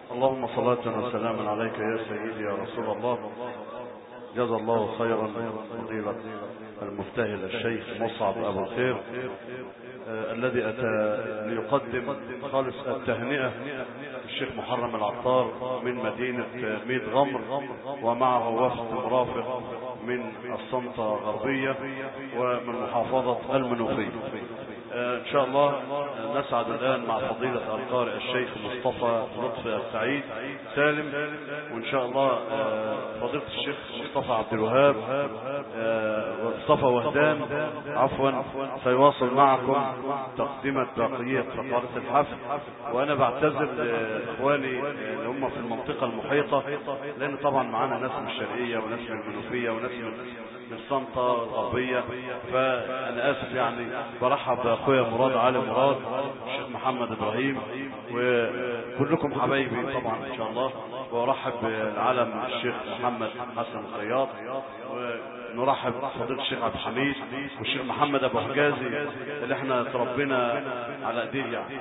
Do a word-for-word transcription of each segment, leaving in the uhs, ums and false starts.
اللهم صلاة وسلاما عليك يا سيدي يا رسول الله. جزا الله خيرا فضيلة المبتهل الشيخ مصعب أبو الخير آه الذي أتى ليقدم خالص التهنئة الشيخ محرم العطار من مدينة ميت غمر، ومعه وفد مرافق من الصنطة غربية ومن محافظة المنوفية. آه ان شاء الله نسعد الان مع فضيلة القارئ الشيخ مصطفى لطفي السعيد سالم، وان شاء الله آه فضيلة الشيخ مصطفى عبد الوهاب آه مصطفى وهدان عفوا سيواصل معكم تقديمة بقية فقرات الحفل. وانا بعتذر لاخواني اللي هم في المنطقة المحيطة، لان طبعا معانا ناس من الشرقية وناس من المنوفية وناس من الصنطة الغربية، فانا اسف يعني. برحب باخويا مراد علي مراد، الشيخ محمد ابراهيم، وكلكم حبايبي طبعا ان شاء الله. وارحب بالعلم الشيخ محمد حسن الخياط، ونرحب بفضيلة الشيخ عبد الحميد والشيخ محمد ابو حجازي اللي احنا تربينا على ايديه يعني،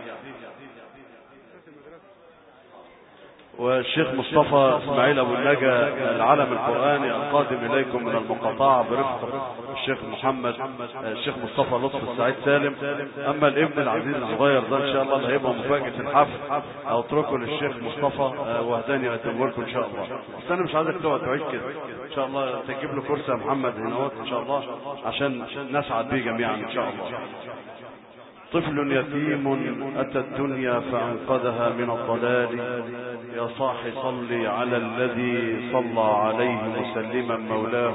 والشيخ مصطفى اسماعيل ابو النجا العلم القرآني القادم اليكم من المقاطعة برفقة الشيخ محمد الشيخ مصطفى لطفي السعيد سالم. اما الابن العزيز الصغير ده ان شاء الله اللي هيبقى مفاجأة الحفل اتركه للشيخ مصطفى وهدان يقدمه لكم ان شاء الله. بس انا مش عايزك تقعد بعيد كده ان شاء الله، تجيب له كرسي يا محمد هنا ان شاء الله عشان نسعد بيه جميعا ان شاء الله. طفل يتيم أتى الدنيا فأنقذها من الضلال، يا صاح صل على الذي صلى عليه مسلما مولاه.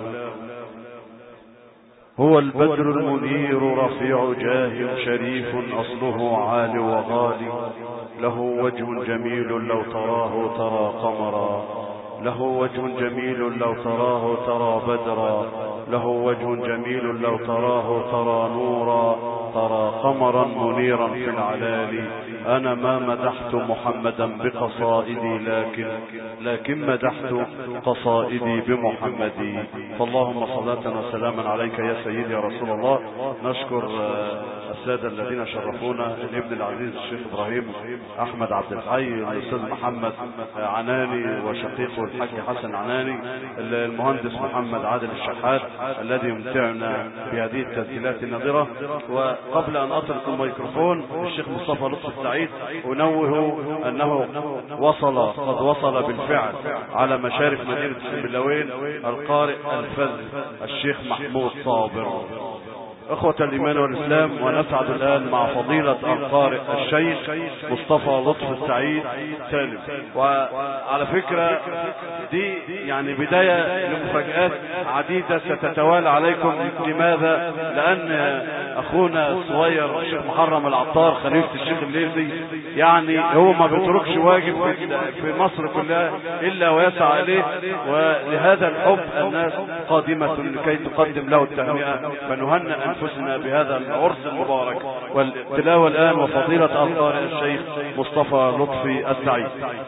هو البدر المنير رفيع جاه شريف أصله عال وغالي، له وجه جميل لو تراه ترى قمرا، له وجه جميل لو تراه ترى بدرا، له وجه جميل لو تراه ترى نورا، ترى قمرا منيرا في العلالي. أنا ما مدحت محمدا بقصائدي لكن لكن مدحت قصائدي بمحمدي. فاللهم صلاة وسلاما عليك يا سيدي يا رسول الله. نشكر السادة الذين شرفونا، الابن العزيز الشيخ إبراهيم أحمد عبد الحي، الأستاذ محمد عناني وشقيقه الحاج حسن عناني، المهندس محمد عادل الشحات الذي يمتعنا بهذه التسجيلات النادرة. وقبل أن أترك الميكروفون الشيخ مصطفى لطفي السعيد أنوه أنه وصل قد وصل بالفعل على مشارف مدينة السنبلاوين القارئ الفذ الشيخ محمود صابر. اخوة الايمان والاسلام، ونسعد الان مع فضيلة القارئ الشيخ مصطفى لطفي السعيد سالم. وعلى فكرة دي يعني بداية لمفاجآت عديدة ستتوالى عليكم. لماذا؟ لان اخونا الصغير الشيخ محرم العطار خليفة الشيخ الليثي يعني هو ما بيتركش واجب في مصر كلها الا ويسعى اليه، ولهذا الحب الناس قادمة لكي تقدم له التهنئة، فنهنئ أنفسنا بهذا العرس المبارك. والتلاوة الآن وفضيلة القارئ الشيخ مصطفى لطفي السعيد.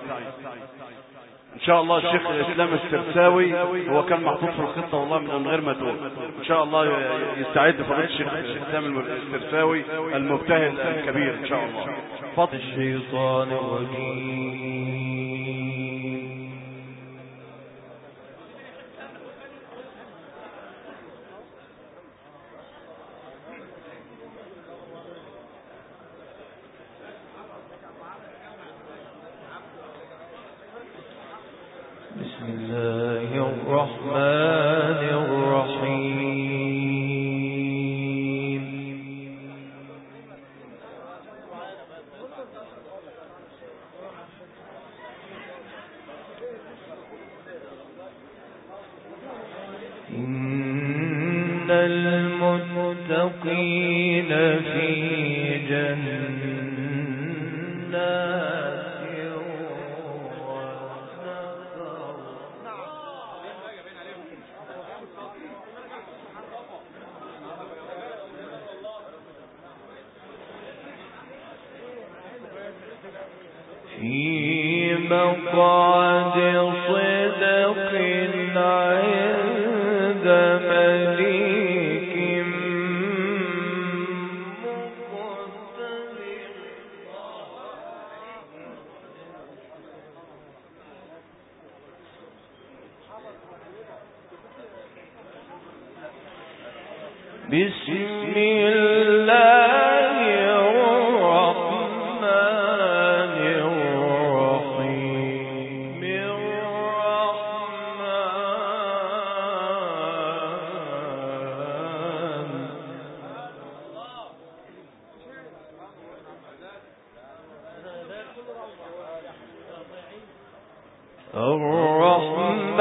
إن شاء الله الشيخ الإسلام السرساوي هو كان محطوط في الخطة والله من غير ما تقول، إن شاء الله يستعد فضيلة الشيخ الإسلام السرساوي المبتهل الكبير إن شاء الله. فضل الشيطان الرجيم. بسم الله الرحمن الرحيم. إن المتقين في جنات في مقعد صدق عند مليك مقتدر. بسم الله الرحمن الرحيم الرحمن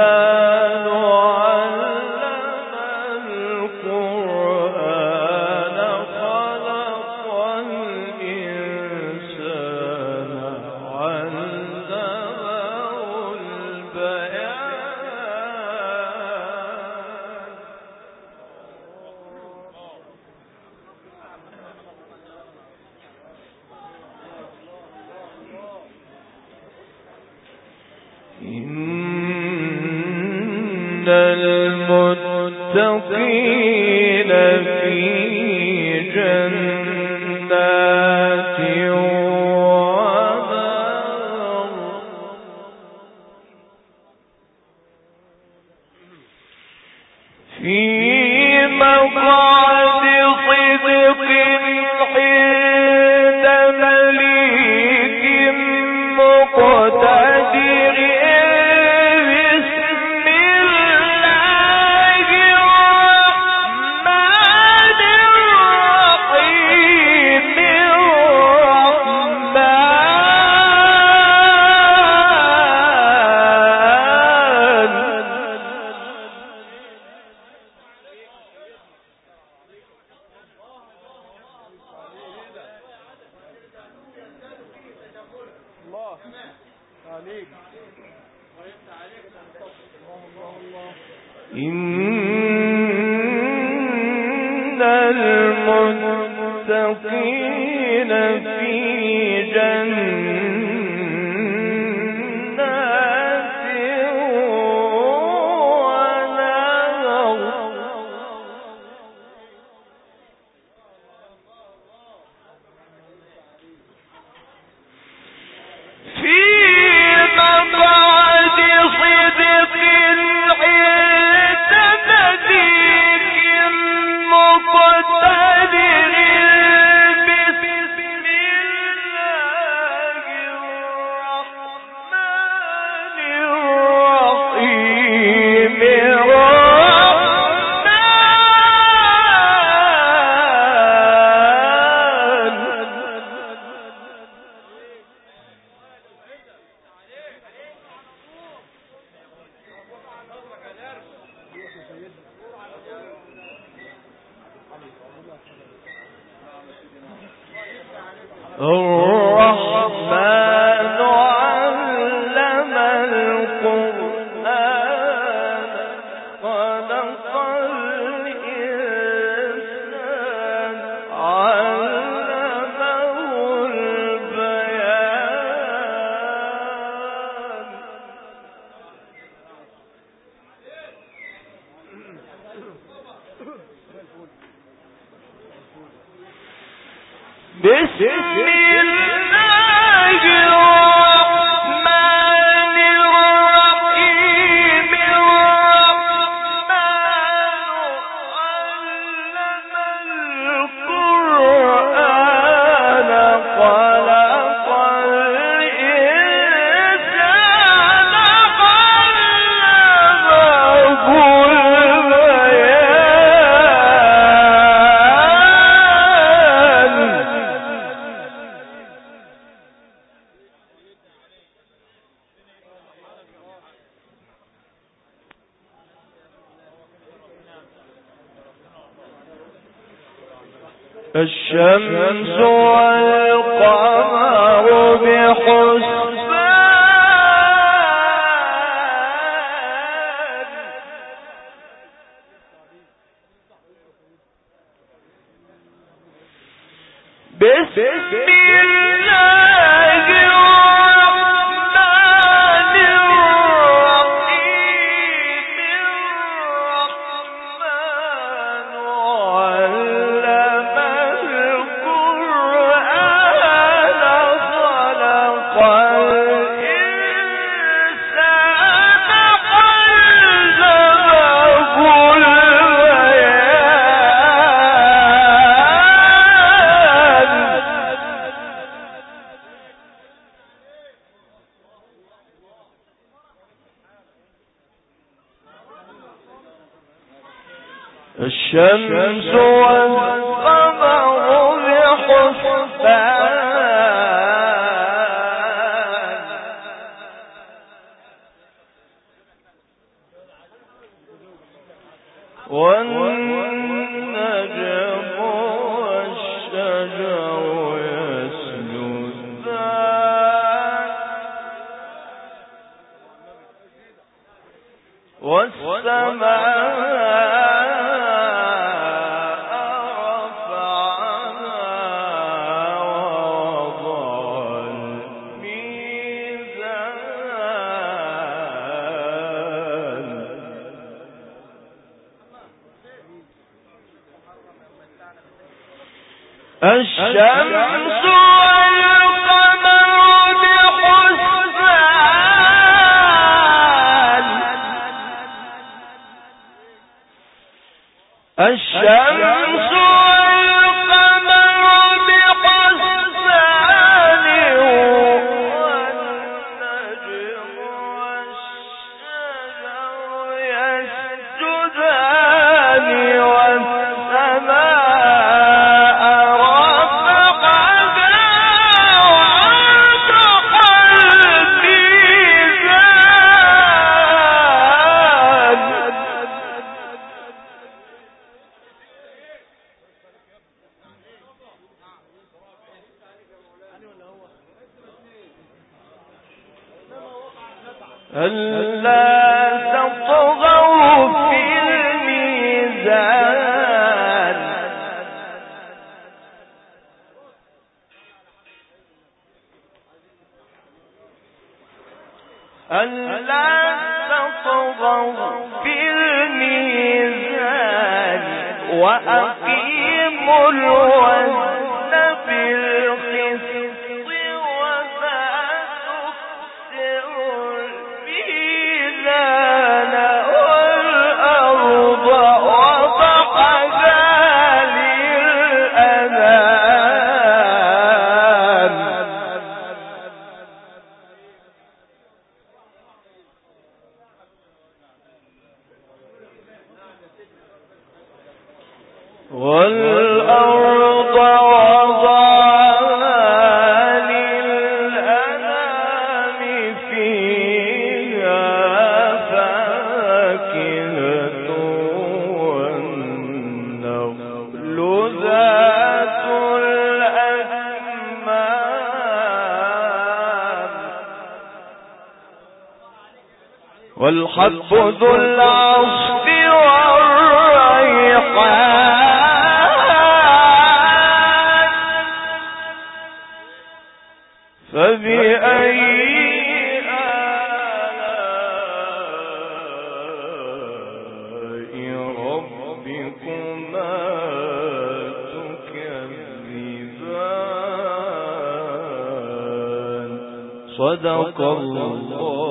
إن المتقين في جنات ونهر في مقعد صدق عند مليك مقتدر إن المتقين في جنات ونهر في مقعد صدق مقتدر بسم الله الرحمن الرحيم الرحمن علم القرآن خلق الإنسان علمه البيان بسم الله الرحمن الرحيم الرحمن علم القرآن خلق الإنسان علمه الشمس والقمر بحسبان بسم الله الرحمن الرحيم الرحمن علم القرآن خلق الشمس والقمر بحسبان والنجم والشجر يسجدان والسماء الشمس والقمر بحسبان الشمس والقمر بحسبان والنجم والشجر يسجدان والسماء ألا تطغوا في الميزان ألا تطغوا في الميزان وأقيموا الوزن بالقسط ولا تخسروا الميزان والأرض وضعها للأنام والأرض وضعها للأنام فيها فاكهة والنخل ذات الأكمام والحب ذو العصف والريحان فبأي آلاء ربكما تكذبان صدق الله